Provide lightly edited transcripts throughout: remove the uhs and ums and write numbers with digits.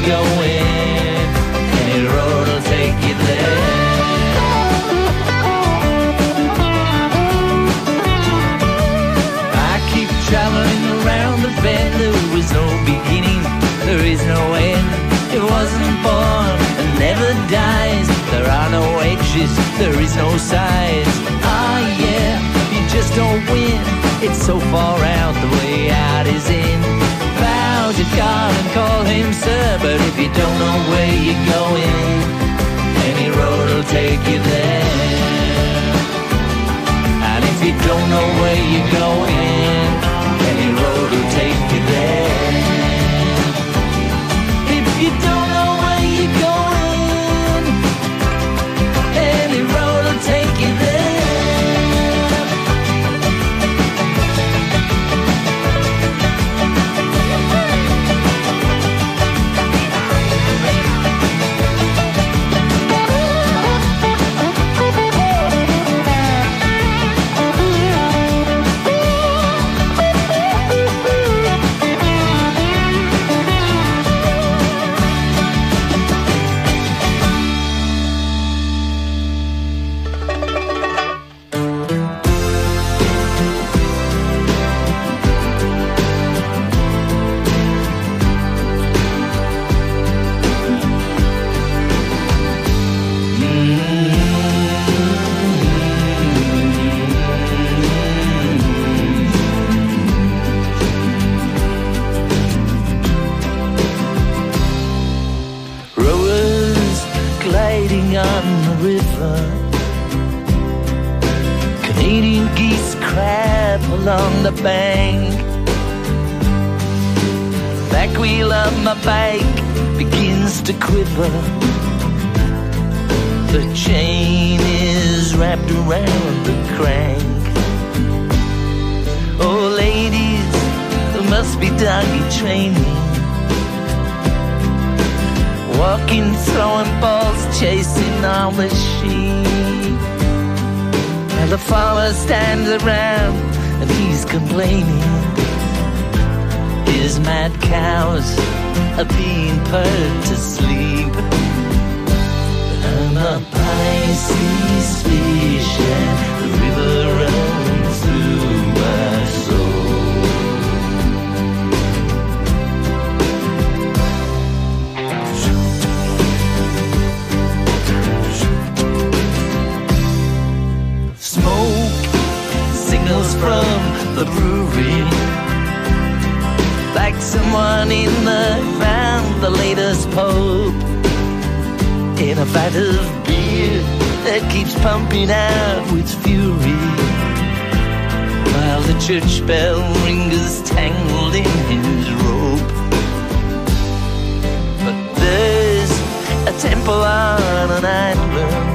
going. Any road will take you there. I keep traveling around the bend. There is no beginning, there is no end. It wasn't born and never dies. There are no edges, there is no sides. Ah yeah, you just don't win. It's so far out, the way out is in. Bow to God and call him sir, but if you don't know where you're going, any road will take you there. And if you don't know where you're going, any road will take you there. If you don't know where you're going, any road will take you there. On the river, Canadian geese crab along the bank. Back wheel of my bike begins to quiver. The chain is wrapped around the crank. Oh ladies, there must be doggy training. Walking, throwing balls, chasing all the sheep. And the farmer stands around and he's complaining. His mad cows are being put to sleep. But I'm a Pisces fish and the river runs through my soul. From the brewery, like someone in the found the latest pope in a vat of beer that keeps pumping out with fury, while the church bell ringers tangled in his rope. But there's a temple on an island.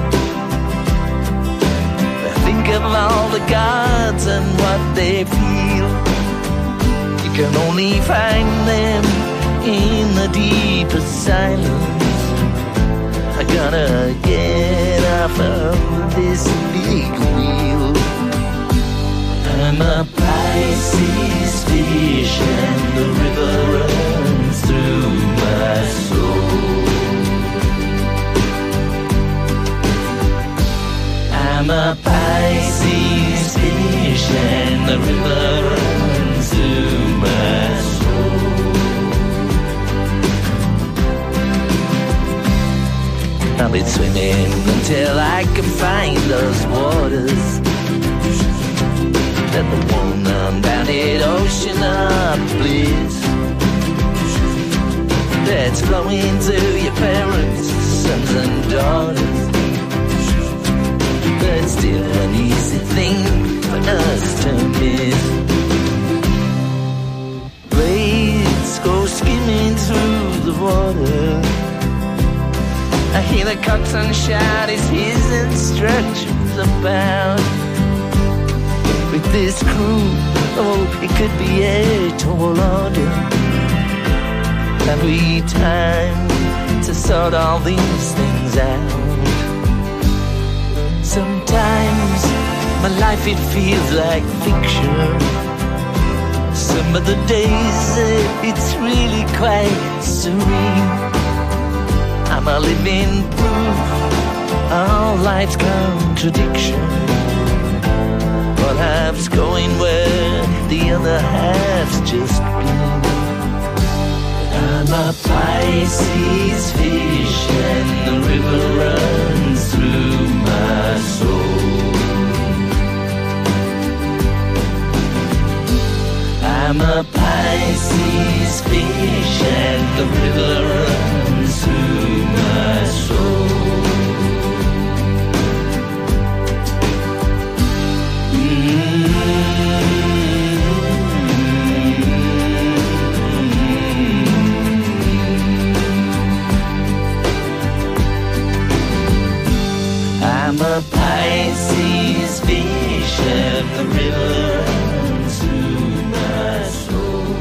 Think of all the gods and what they feel. You can only find them in the deepest silence. I gotta get off of this big wheel. I'm a Pisces fish and the river runs through my soul. I'm a Pisces fish and the river runs through my soul. I'll be swimming until I can find those waters that the warm, unbounded ocean of bliss that's flowing to your parents, sons and daughters. But still an easy thing for us to miss. Blades go skimming through the water. I hear the coxswain shout his instructions about. With this crew, oh, it could be a tall order. Have we time to sort all these things out? Sometimes my life, it feels like fiction. Some of the days it's really quite serene. living proof of life's contradiction. One half's going where the other half's just been. I'm a Pisces fish and the river runs through my soul. I'm a Pisces fish and the river runs through my soul. I'm a Pisces fish and the river runs through my soul.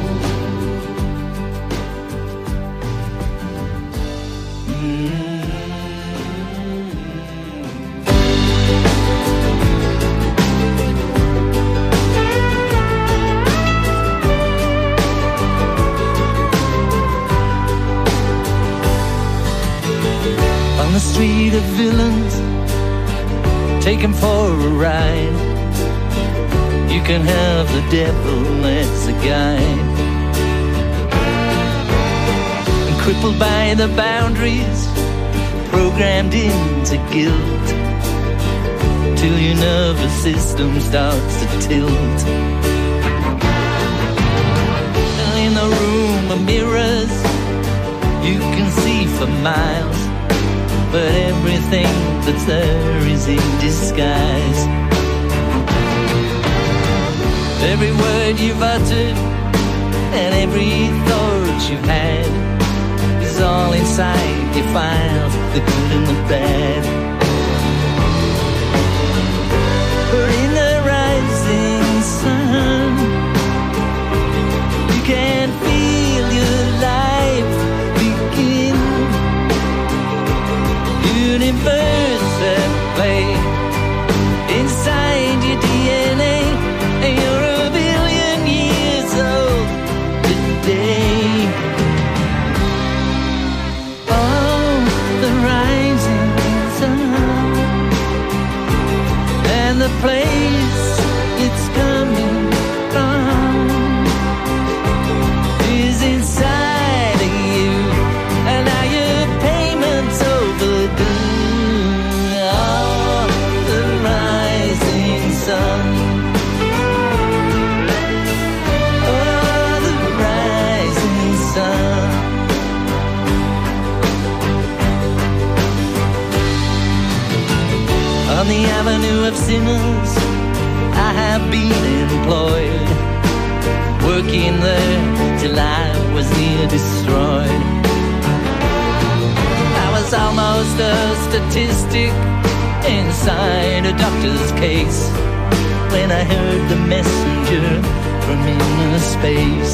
On the street of villains, take him for a ride. You can have the devil as a guide. And crippled by the boundaries, programmed into guilt, till your nervous system starts to tilt. In the room of mirrors, you can see for miles, but everything that's there is in disguise. Every word you've uttered and every thought you've had is all inside your files, the good and the bad. But in the rising sun, you can feel your life begin. Universe at play inside your DNA, and you're a billion years old today. Oh, the rising sun, and the place it's coming from is inside of you, and now your payment's overdue. On the avenue of sinners, I have been employed, working there till I was near destroyed. I was almost a statistic inside a doctor's case when I heard the messenger from inner space.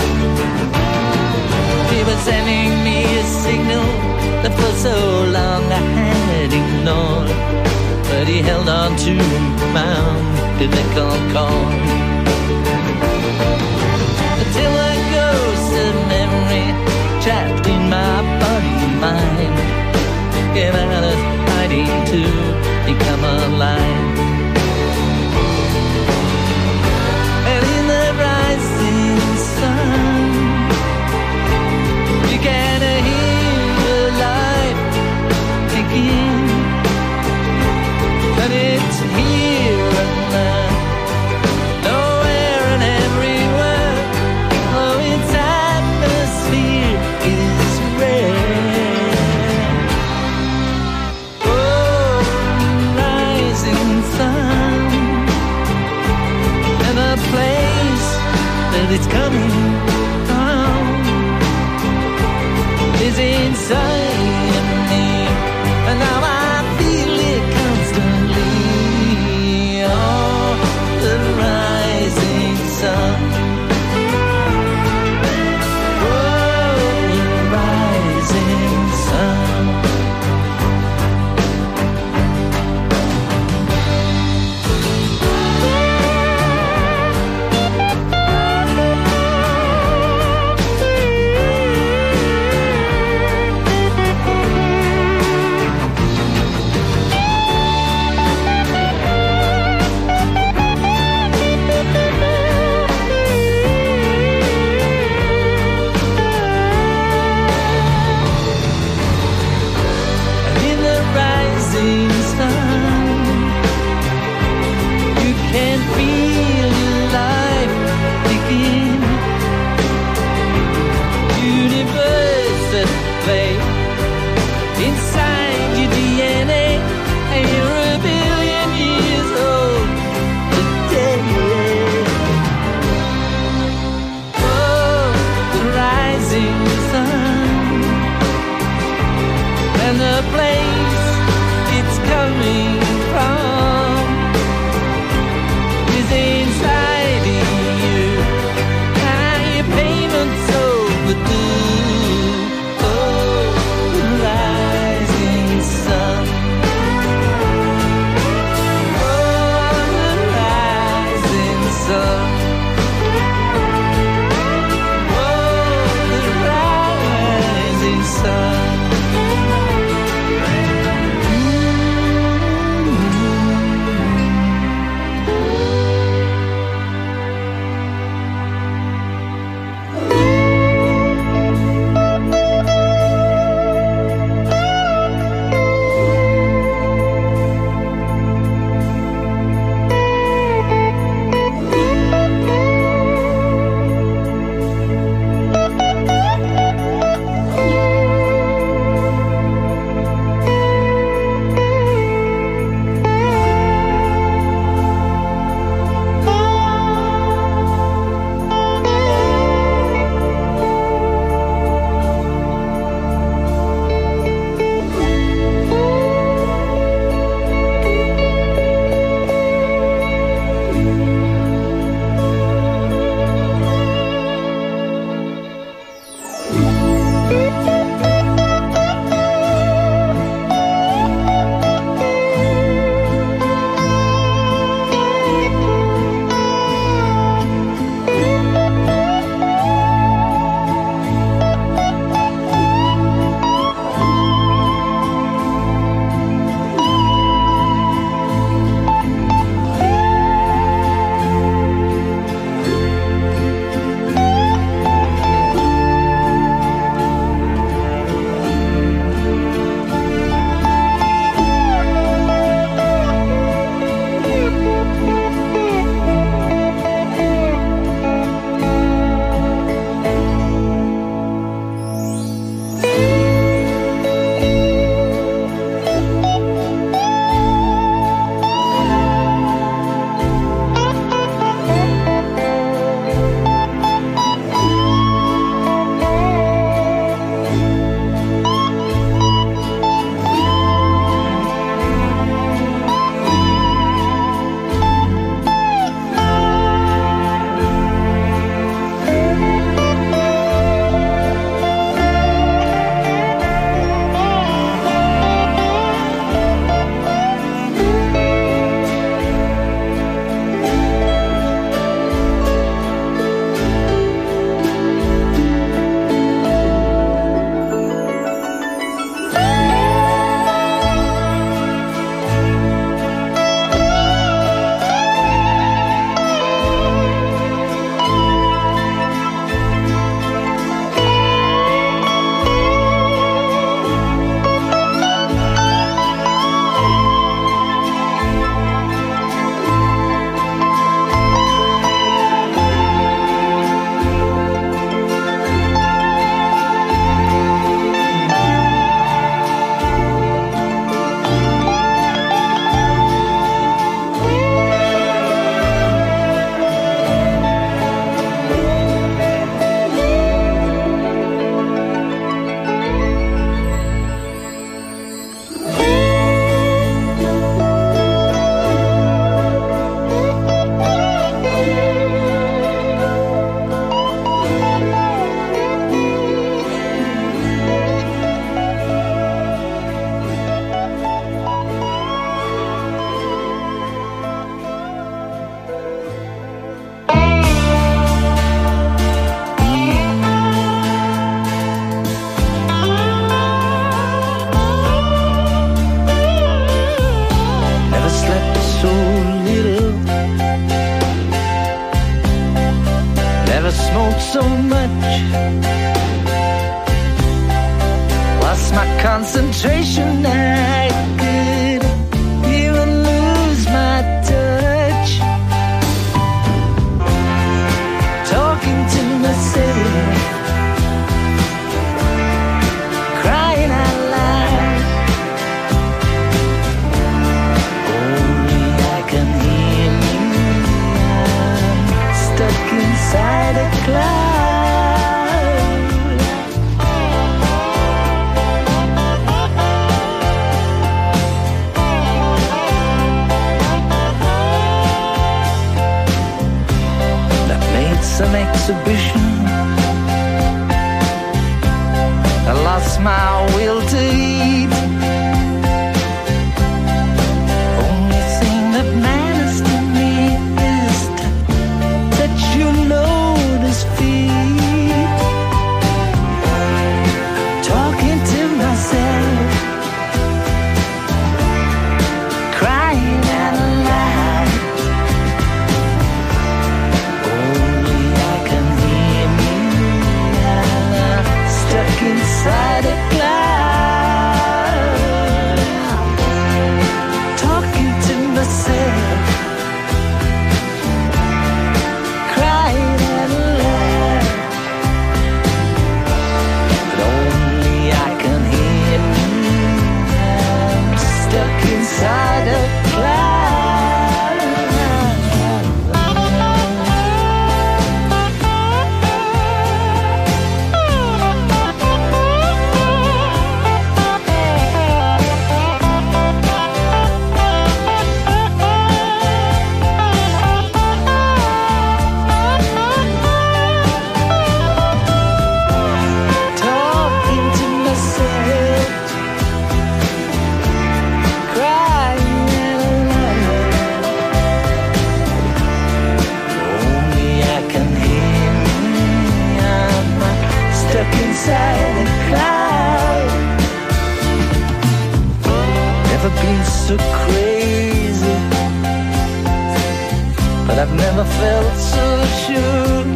He was sending me a signal that for so long I had ignored, but he held on to my umbilical cord until a ghost of memory trapped in my body and mind came out of hiding to become alive. And in the rising sun, you can hear your life begin. And it's here and there, nowhere and everywhere. Oh, its atmosphere is rare. Oh, rising sun, and a place that it's coming from is inside of me, and now I feel it constantly. Oh, the rising sun. Oh, the rising sun. place it's coming from is inside you, and your payment's overdue. Oh, the rising sun. Oh, the rising sun. so much. Lost my concentration, I could even lose my touch. Talking to myself, crying out loud. Only I can hear me. I'm stuck inside a cloud. exhibition. I lost my will to eat. Only thing that matters to me is that you lotus feet. Talking to myself, crying out loud. Only I can hear me. I'm stuck inside a cloud. Talking to myself, crying out loud. But only I can hear me. I'm stuck inside a cloud. Talking to myself, crying out loud. Only I can hear me. I'm stuck inside a cloud. Never been so crazy, but I've never felt so sure.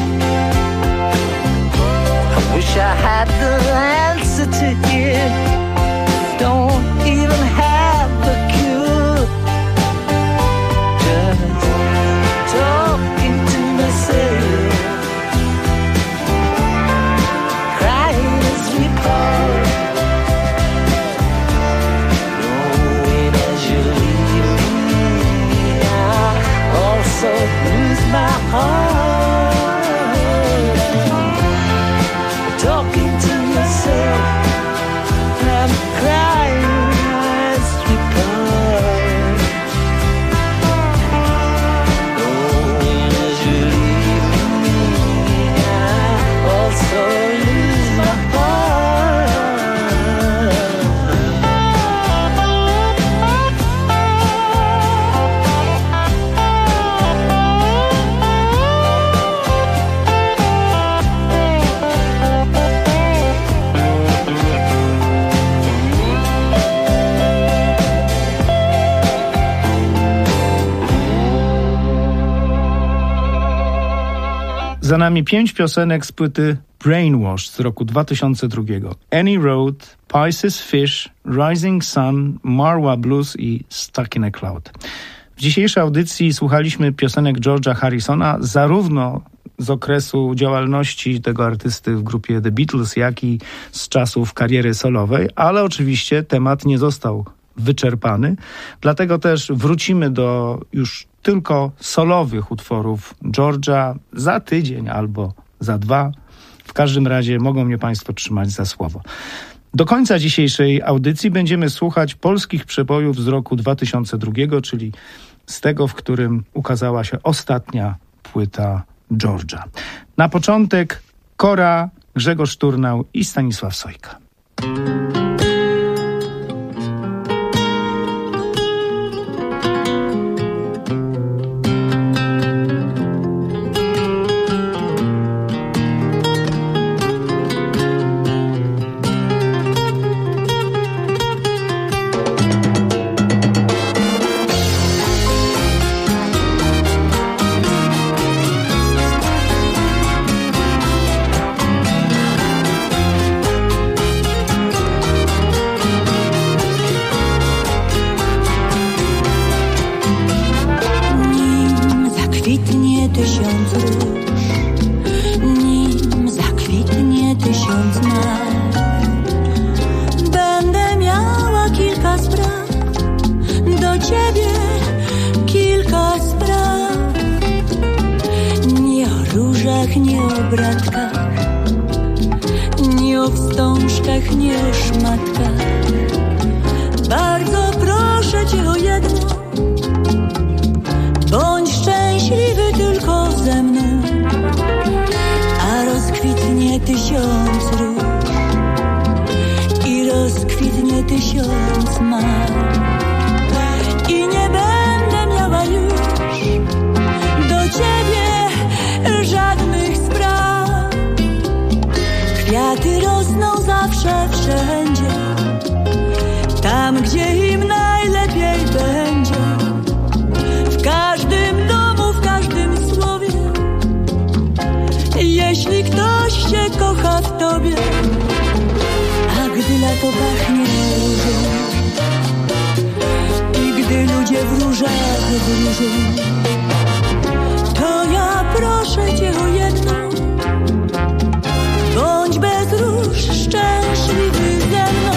I wish I had the answer to it. Don't even have the cure. Just talking to myself, crying as we part. Knowing as you leave me, I also lose my heart. Talking to myself, I'm crying as we part. Knowing as you leave me, I also lose my heart. Za nami 5 piosenek z płyty Brainwash z roku 2002. Any Road, Pisces Fish, Rising Sun, Marwa Blues i Stuck in a Cloud. W dzisiejszej audycji słuchaliśmy piosenek George'a Harrisona zarówno z okresu działalności tego artysty w grupie The Beatles, jak i z czasów kariery solowej, ale oczywiście temat nie został wyczerpany, dlatego też wrócimy do już tylko solowych utworów George'a za tydzień albo za 2. W każdym razie mogą mnie Państwo trzymać za słowo. Do końca dzisiejszej audycji będziemy słuchać polskich przebojów z roku 2002, czyli z tego, w którym ukazała się ostatnia płyta George'a. Na początek Kora, Grzegorz Turnał i Stanisław Sojka. nie o bratkach, nie o wstążkach, nie o szmatkach. Bardzo proszę cię o jedno, bądź szczęśliwy tylko ze mną. 1000 mam i nie będę miała już do ciebie żadnych spraw. Kwiaty rosną zawsze wszędzie, tam gdzie im najlepiej będzie, w każdym domu, w każdym słowie. Jeśli ktoś się kocha w tobie, a gdy lato pachnie różą i gdy ludzie w różach wróżą, to ja proszę cię o jedno: bądź bez róż szczęśliwy ze mną.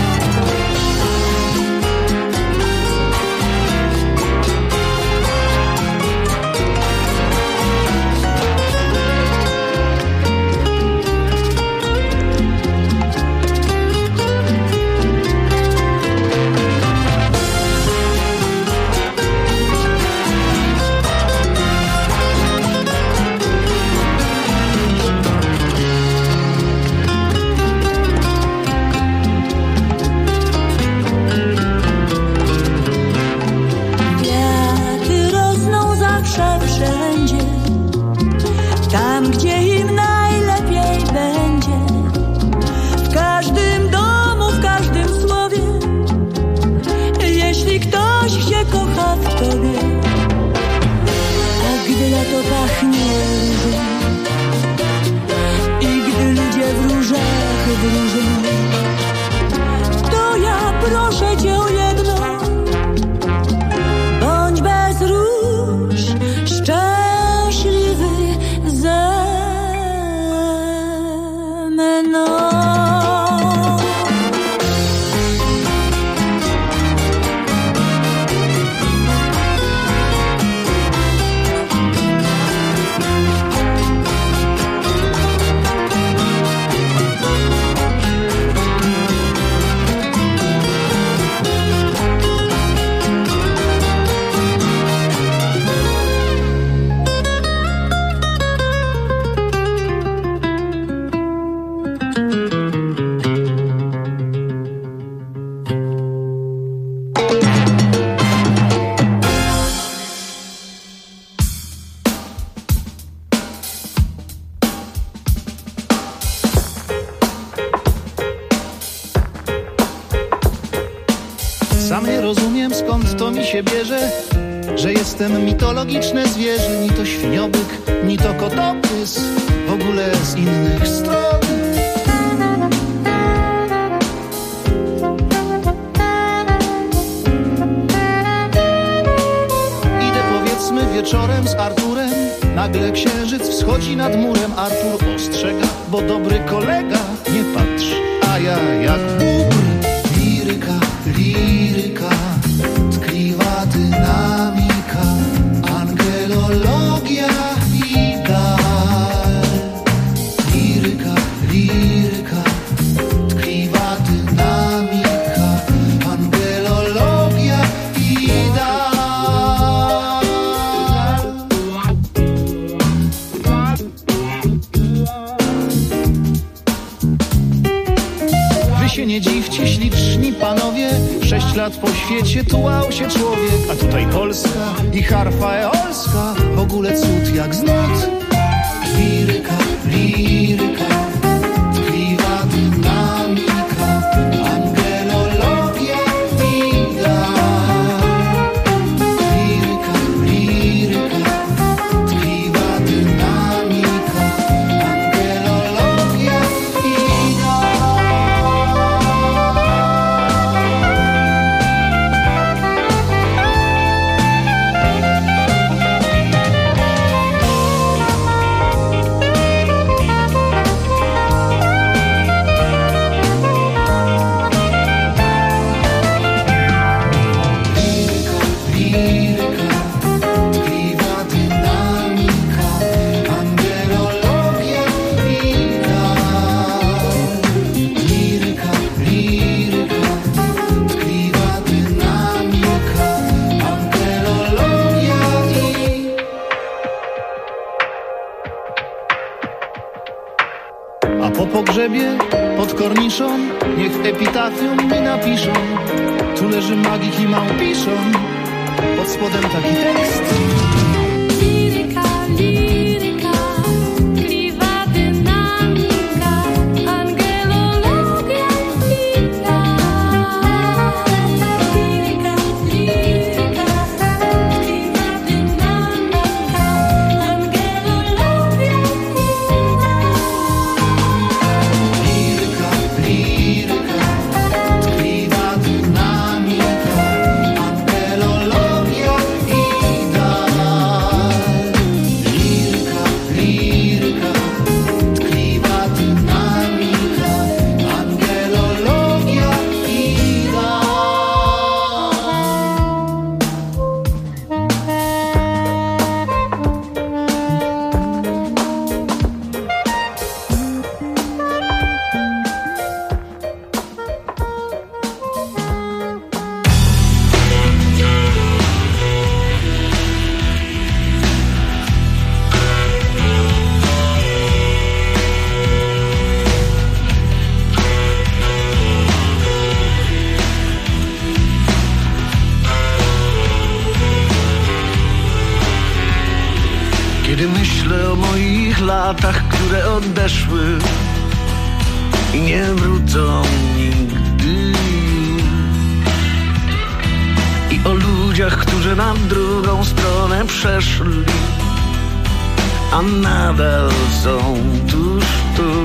Tam, gdzie im najlepiej będzie, w każdym domu, w każdym słowie. Jeśli ktoś się kocha w tobie, a gdy lato pachnie różą i gdy ludzie w różach wróżą, to ja proszę cię o jedno: bądź bez róż szczęśliwy ze mną. Sam nie rozumiem, skąd to mi się bierze, że jestem mitologiczne zwierzę, ni to świniobyk, ni to kotopys, w ogóle z innych stron. Idę powiedzmy wieczorem z Arturem, nagle księżyc wschodzi nad murem. Artur ostrzega, bo dobry kolega, nie patrz, a ja jak Bóg. Liryka, liryka, tkliwa dynamika, angelologia i dar. Liryka, liryka, tkliwa dynamika, angelologia i dar. Wy się nie dziwcie, śliczni panowie, 6 lat po świecie tułał się człowiek, a tutaj Polska i harfa eolska, w ogóle cud jak z nut. Liryka, liryka, tkliwa dynamika, angelologia i dar. Liryka, liryka, tkliwa dynamika, angelologia i dar. A po pogrzebie pod korniszą niech w epitafium mi napiszą. Tu leży magik i małpiszon. Pod spodem taki tekst. Liryka, liryka, tkliwa dynamika, angelologia liryka. Liryka, liryka, tkliwa dynamika, angelologia Liryka, liryka, tkliwa dynamika, angelologia ideal. Liryka, liryka, tkliwa dynamika, angelologia ideal. Kiedy myślę o moich latach, które odeszły i nie wrócą nigdy, i o ludziach, którzy na drugą stronę przeszli, a nadal są tuż, tuż.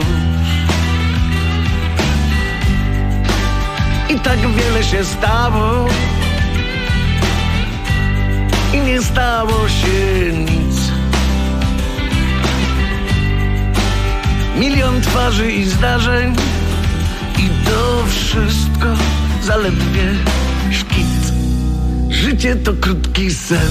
I tak wiele się stało i nie stało się nic. Milion twarzy i zdarzeń i to wszystko zaledwie szkic. Życie to krótki sen.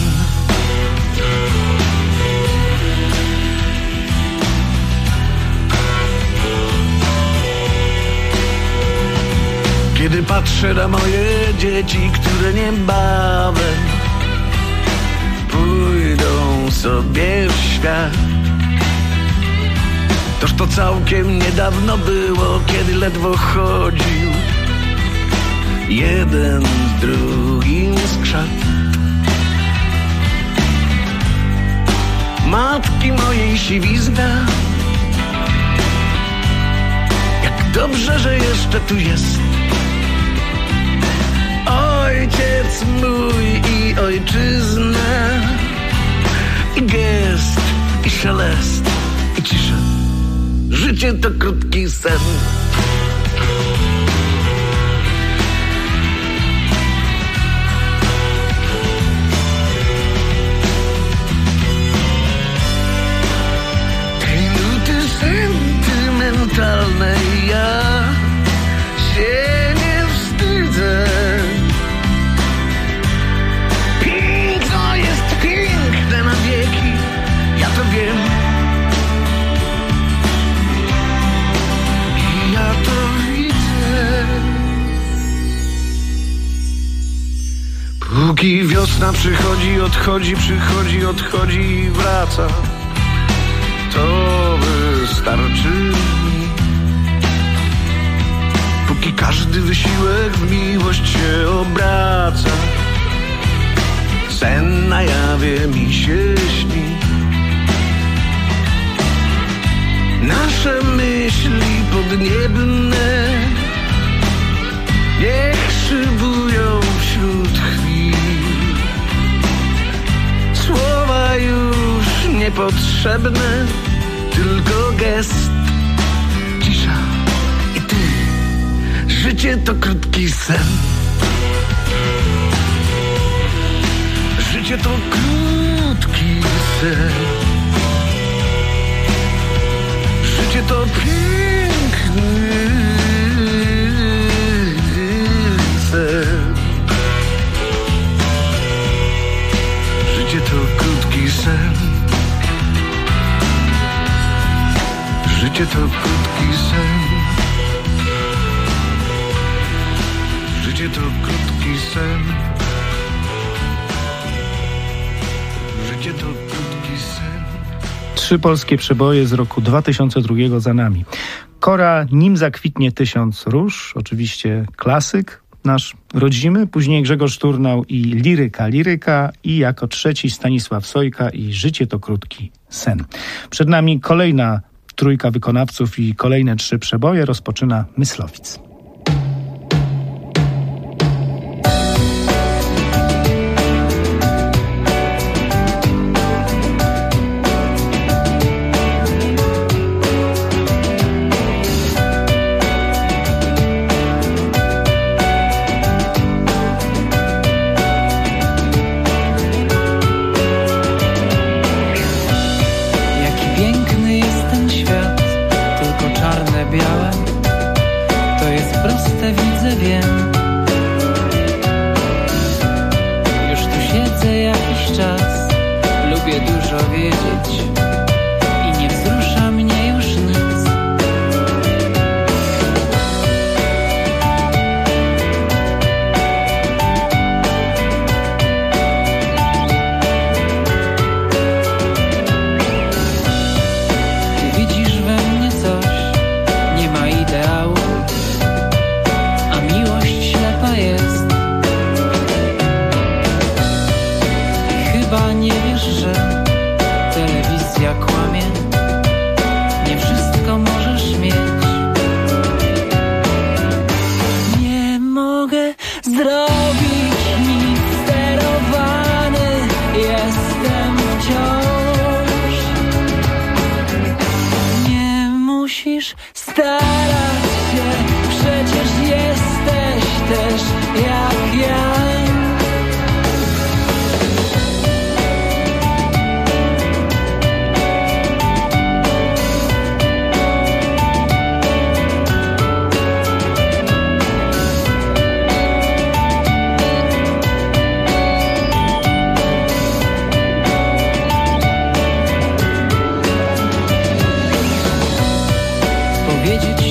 Kiedy patrzę na moje dzieci, które niebawem pójdą sobie w świat, toż to całkiem niedawno było, kiedy ledwo chodził jeden z drugim skrzat. Matki mojej siwizna, jak dobrze, że jeszcze tu jest. Ojciec mój i ojczyzna, i gest, i szelest, i cisza. Życie to krótki sen. Tej nuty sentymentalnej ja się nie wstydzę. Piękno jest piękne na wieki, ja to wiem. Ja to widzę. Póki wiosna przychodzi, odchodzi, przychodzi, odchodzi i wraca, to wystarczy mi. Póki każdy wysiłek w miłość się obraca, sen na jawie mi się śni. Nasze myśli podniebne niech szybują wśród chwil. Słowa już niepotrzebne, tylko gest, cisza i ty. Życie to krótki sen. Życie to krótki sen. Życie to piękny sen. Życie to krótki sen. Życie to krótki sen. Życie to krótki sen. Życie to krótki sen. 3 polskie przeboje z roku 2002 za nami. Kora Nim zakwitnie 1000 róż, oczywiście klasyk nasz rodzimy, później Grzegorz Turnał i Liryka i jako trzeci Stanisław Sojka i Życie to krótki sen. Przed nami kolejna trójka wykonawców i kolejne 3 przeboje. Rozpoczyna Myslowic. Powiedzieć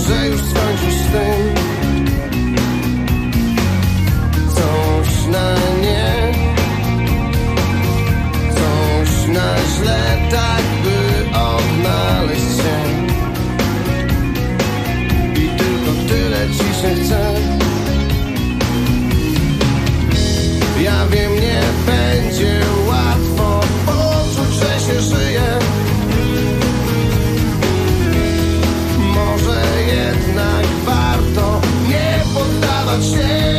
że już skończysz z tym. Coś na nie, coś na źle, tak by odnaleźć się. I tylko tyle ci się chce. Ja wiem, nie będzie łatwo poczuć, że się żyje. Może jednak warto nie poddawać się.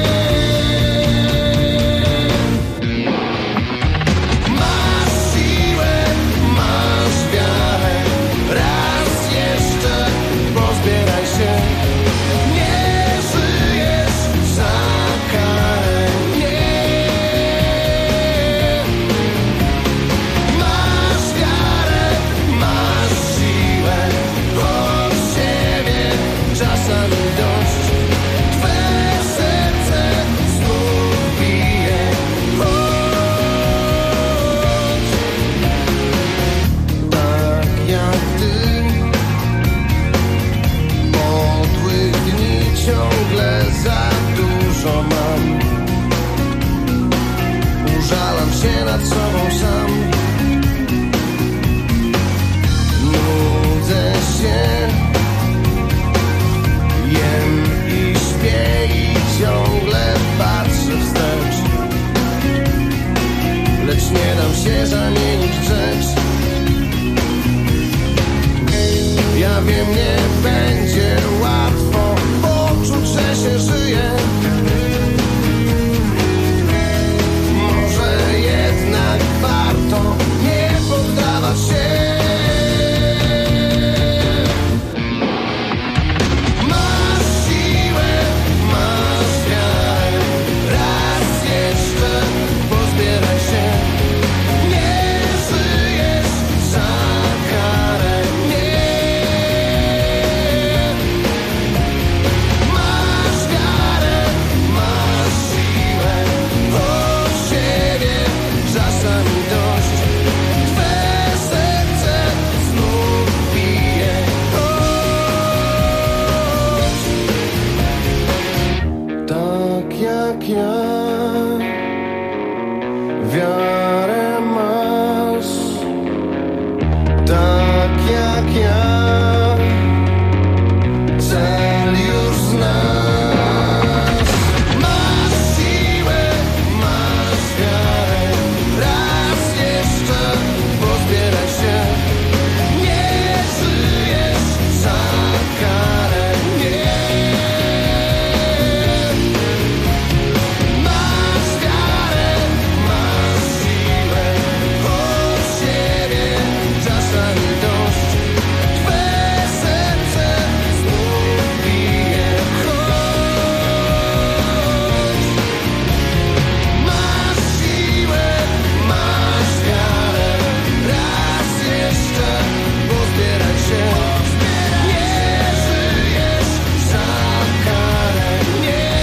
Się nad sobą sam, nudzę się, jem i śpię i ciągle patrzę wstecz, lecz nie dam się zamienić w rzecz. Ja wiem, nie będzie łatwo poczuć, że się żyje. Jednak warto nie poddawać się. Masz siłę, masz wiarę, raz jeszcze pozbieraj się. Nie żyjesz za karę, nie. Masz wiarę, masz siłę, od siebie czasami dość. Twe serce znów bije. Tak jak ja, wiarę masz. Tak jak ja, cel już znasz. Masz siłę, masz wiarę, raz jeszcze pozbieraj się. Nie żyjesz za karę, nie. Masz wiarę, masz siłę, od siebie czasami dość. Twe serce znów bije. Masz siłę, masz wiarę, raz jeszcze pozbieraj się. Nie żyjesz za karę, nie.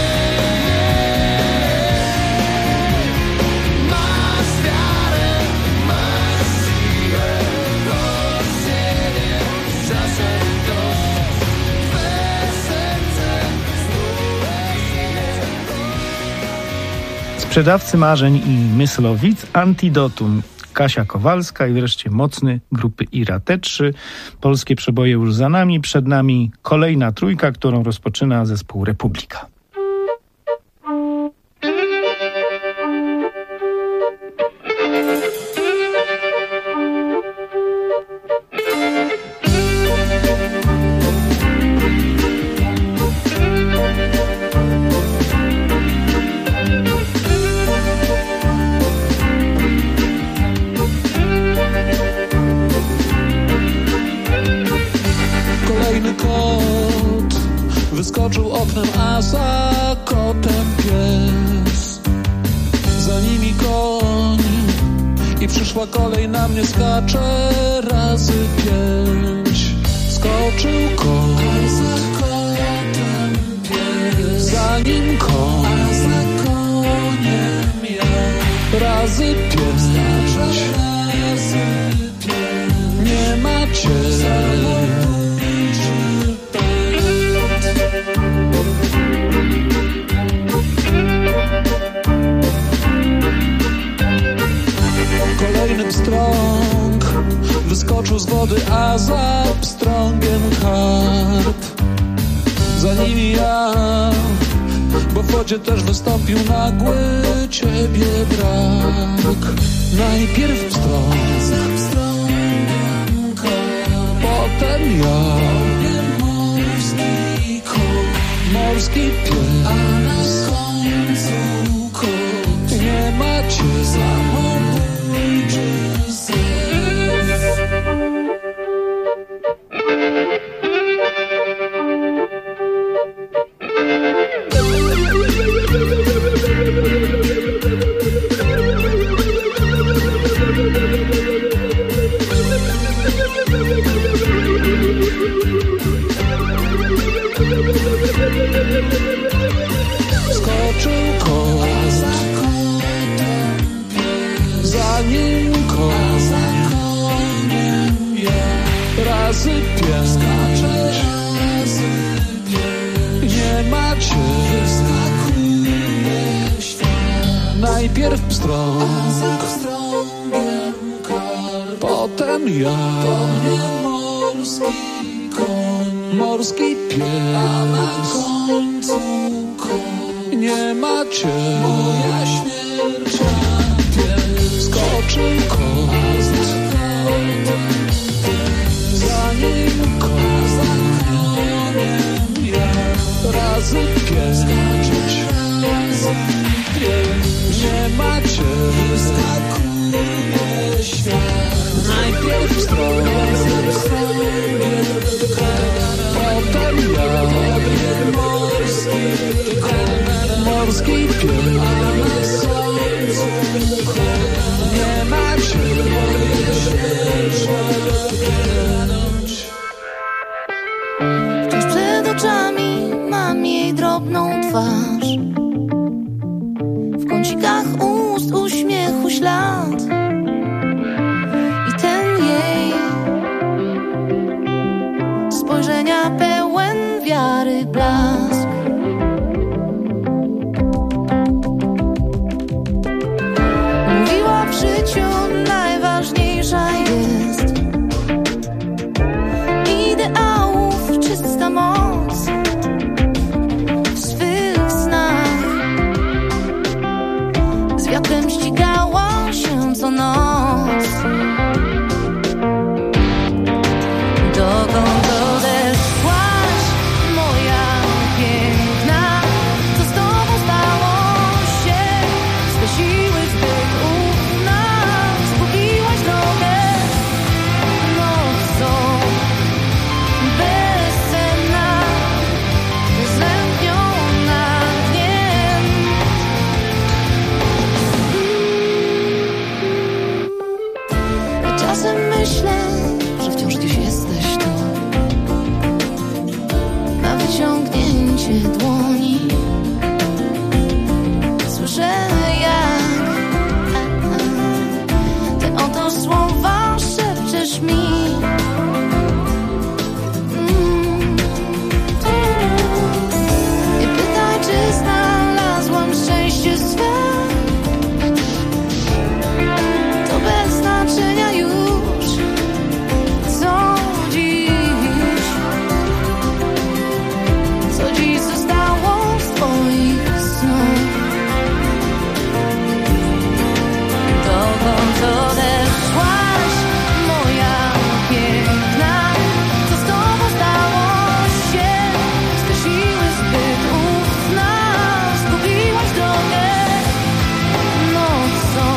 Masz wiarę, masz siłę, od siebie czasem dość. Twe serce znów bije. Sprzedawcy marzeń i myslowic, Antidotum, Kasia Kowalska i wreszcie Mocny grupy Ira. Te trzy polskie przeboje już za nami. Przed nami kolejna trójka, którą rozpoczyna zespół Republika. Kolejny kot wyskoczył oknem, a za kotem pies. Za nimi koń i przyszła kolej na mnie, skacze razy 5. Skoczył koń, a za kotem pies. Za nim koń, a za koniem ja. Razy 5. Nie ma cię. za nimi ja, bo w wodzie też wystąpił nagły ciebie brak. Najpierw pstrąg, potem ja, morski pies, a na końcu kot. Nie macie samobójczy skoczył kot, za nim kot, za koniem ja, razy 5, nie macie, wyskakuje świat. Najpierw pstrąg, potem ja, morski koń, morski pies, a na końcu koń. Nie macie, moja śmierć, skoczył kot, za nim kot, za koniem ja, razy 5, nie macie, wyskakuje świat. Najpierw pstrąg, potem ja, morski pies, a na końcu nie macie, wciąż przed oczami mam jej drobną twarz, w kącikach ust uśmiechu ślad i ten jej spojrzenia pełen wiary blask. Mówiła, w życiu najważniejsza jest ideałów czysta moc. W swych snach z wiatrem ścigała się co noc. Dokąd odeszłaś, moja piękna? Co z tobą stało się? Swe siły zbyt ufna, zgubiłaś drogę nocą. Bezsenna, zlękniona dniem. Czasem myślę, że wciąż gdzieś jesteś tu, na wyciągnięcie dłoni. Słyszę, jak te oto słowa szepczesz mi. Nie pytaj, czy znalazłam szczęście swe. To bez znaczenia już, co dziś zostało z twoich snów. Dokąd odeszłaś, moja piękna? Co z tobą stało się? Swe siły zbyt ufna, zgubiłaś drogę nocą.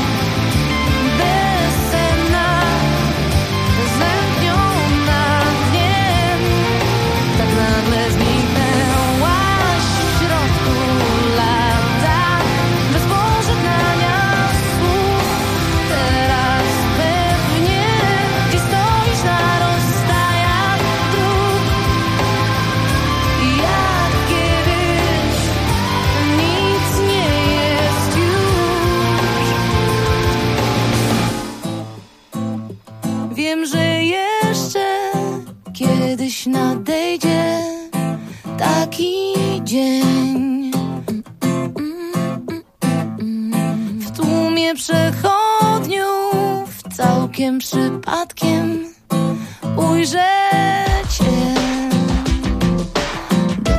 Bezsenna, zlękniona dniem. Tak nagle zniknęłaś w środku lata, bez pożegnania słów. Teraz pewnie gdzie stoisz na rozstajach dróg. Jak kiedyś nic nie jest już. Wiem, że jeszcze kiedyś nadejdzie taki dzień. W tłumie przechodniów całkiem przypadkiem ujrzę cię.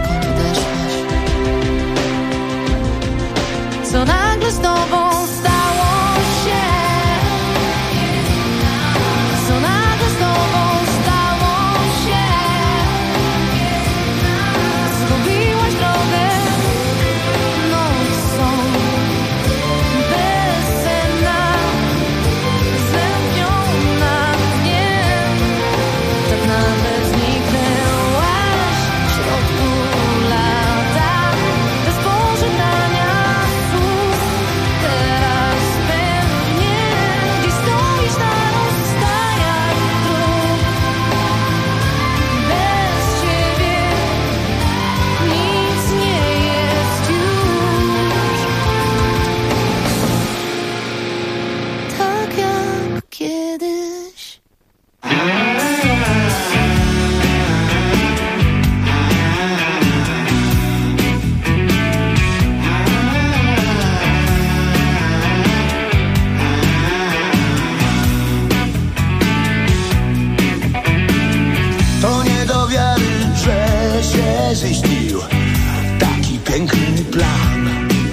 każdy śnił taki piękny plan.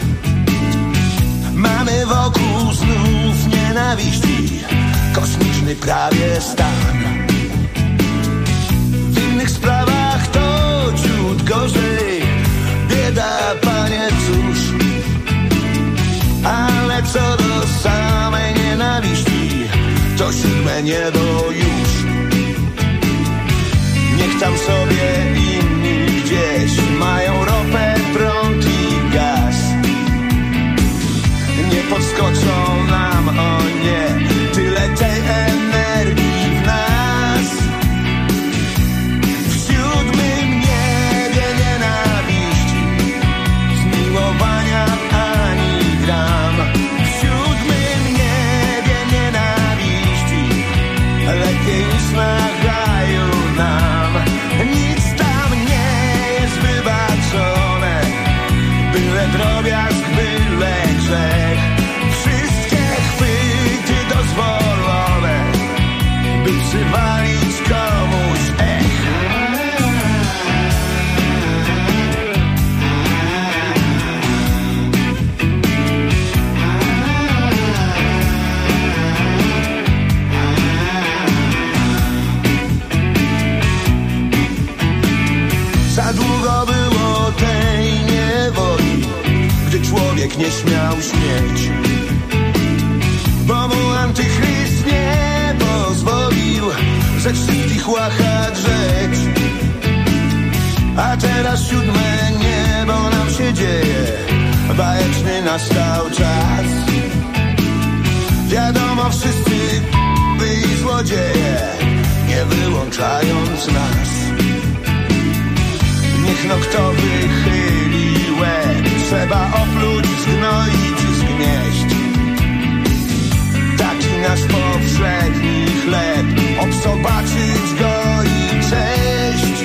Mamy wokół znów nienawiści, kosmiczny prawie stan. W innych sprawach to ciut gorzej, bieda, panie, cóż. Ale co do samej nienawiści, to 7. niebo już. Niech tam sobie inni gdzieś mają ropę, prąd i gaz. Nie podskoczą nam, o nie, tyle tej energii w nas. W 7. niebie nienawiści, zmiłowania ani gram. W 7. niebie nienawiści, lepiej niż na raju nam. Nic tam nie jest wybaczone, byle drobiazg, byle grzech. Wszystkie chwyty dozwolone, by przywalić komuś Za długo było tej niewoli, gdy człowiek nie śmiał śmieć, bo mu antychryst nie pozwolił ze wszystkich łacha drzeć. A teraz 7. niebo nam się dzieje, bajeczny nastał czas. Wiadomo, wszyscy byli złodzieje, nie wyłączając nas. Niech no kto wychyli łeb, trzeba opluć, zgnoić i zgnieść. Taki nasz powszedni chleb, obsobaczyć go i cześć.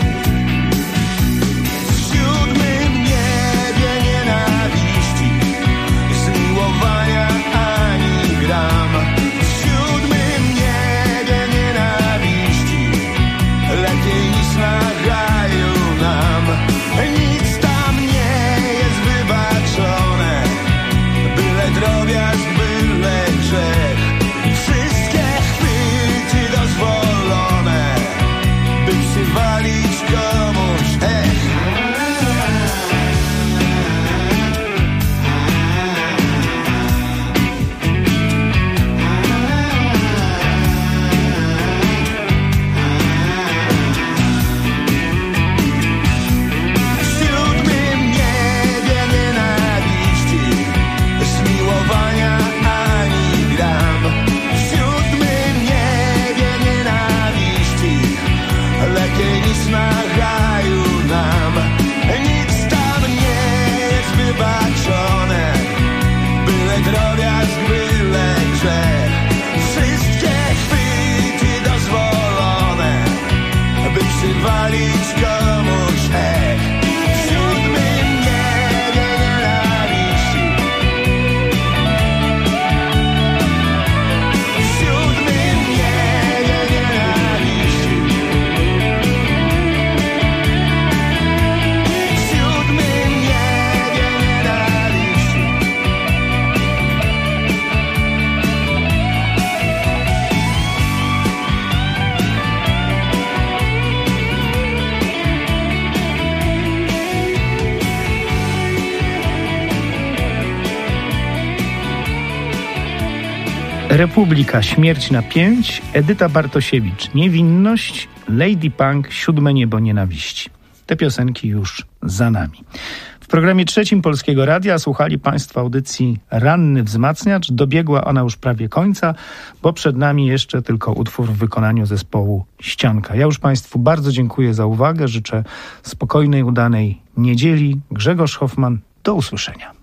W 7. niebie nienawiści, zmiłowania ani gram. W 7. niebie nienawiści, lepiej niż na raju nam. Nic tam nie jest wybaczone, byle drobiazg, byle grzech. Wszystkie chwyty dozwolone, by przywalić komuś W 7. niebie nienawiści, zmiłowania ani gram. W 7. niebie nienawiści, lepiej niż na raju nam. Nic tam nie jest wybaczone, byle drobiazg, byle grzech. Wszystkie chwyty dozwolone, by przywalić komuś W 7. niebie nienawiści, w 7. niebie nienawiści, w 7. niebie nienawiści. Republika, Śmierć na 5, Edyta Bartosiewicz, Niewinność, Lady Punk, 7. niebo nienawiści. Te piosenki już za nami. W programie 3 Polskiego Radia słuchali Państwo audycji Ranny Wzmacniacz. Dobiegła ona już prawie końca, bo przed nami jeszcze tylko utwór w wykonaniu zespołu Ścianka. Ja już Państwu bardzo dziękuję za uwagę. Życzę spokojnej, udanej niedzieli. Grzegorz Hoffman, do usłyszenia.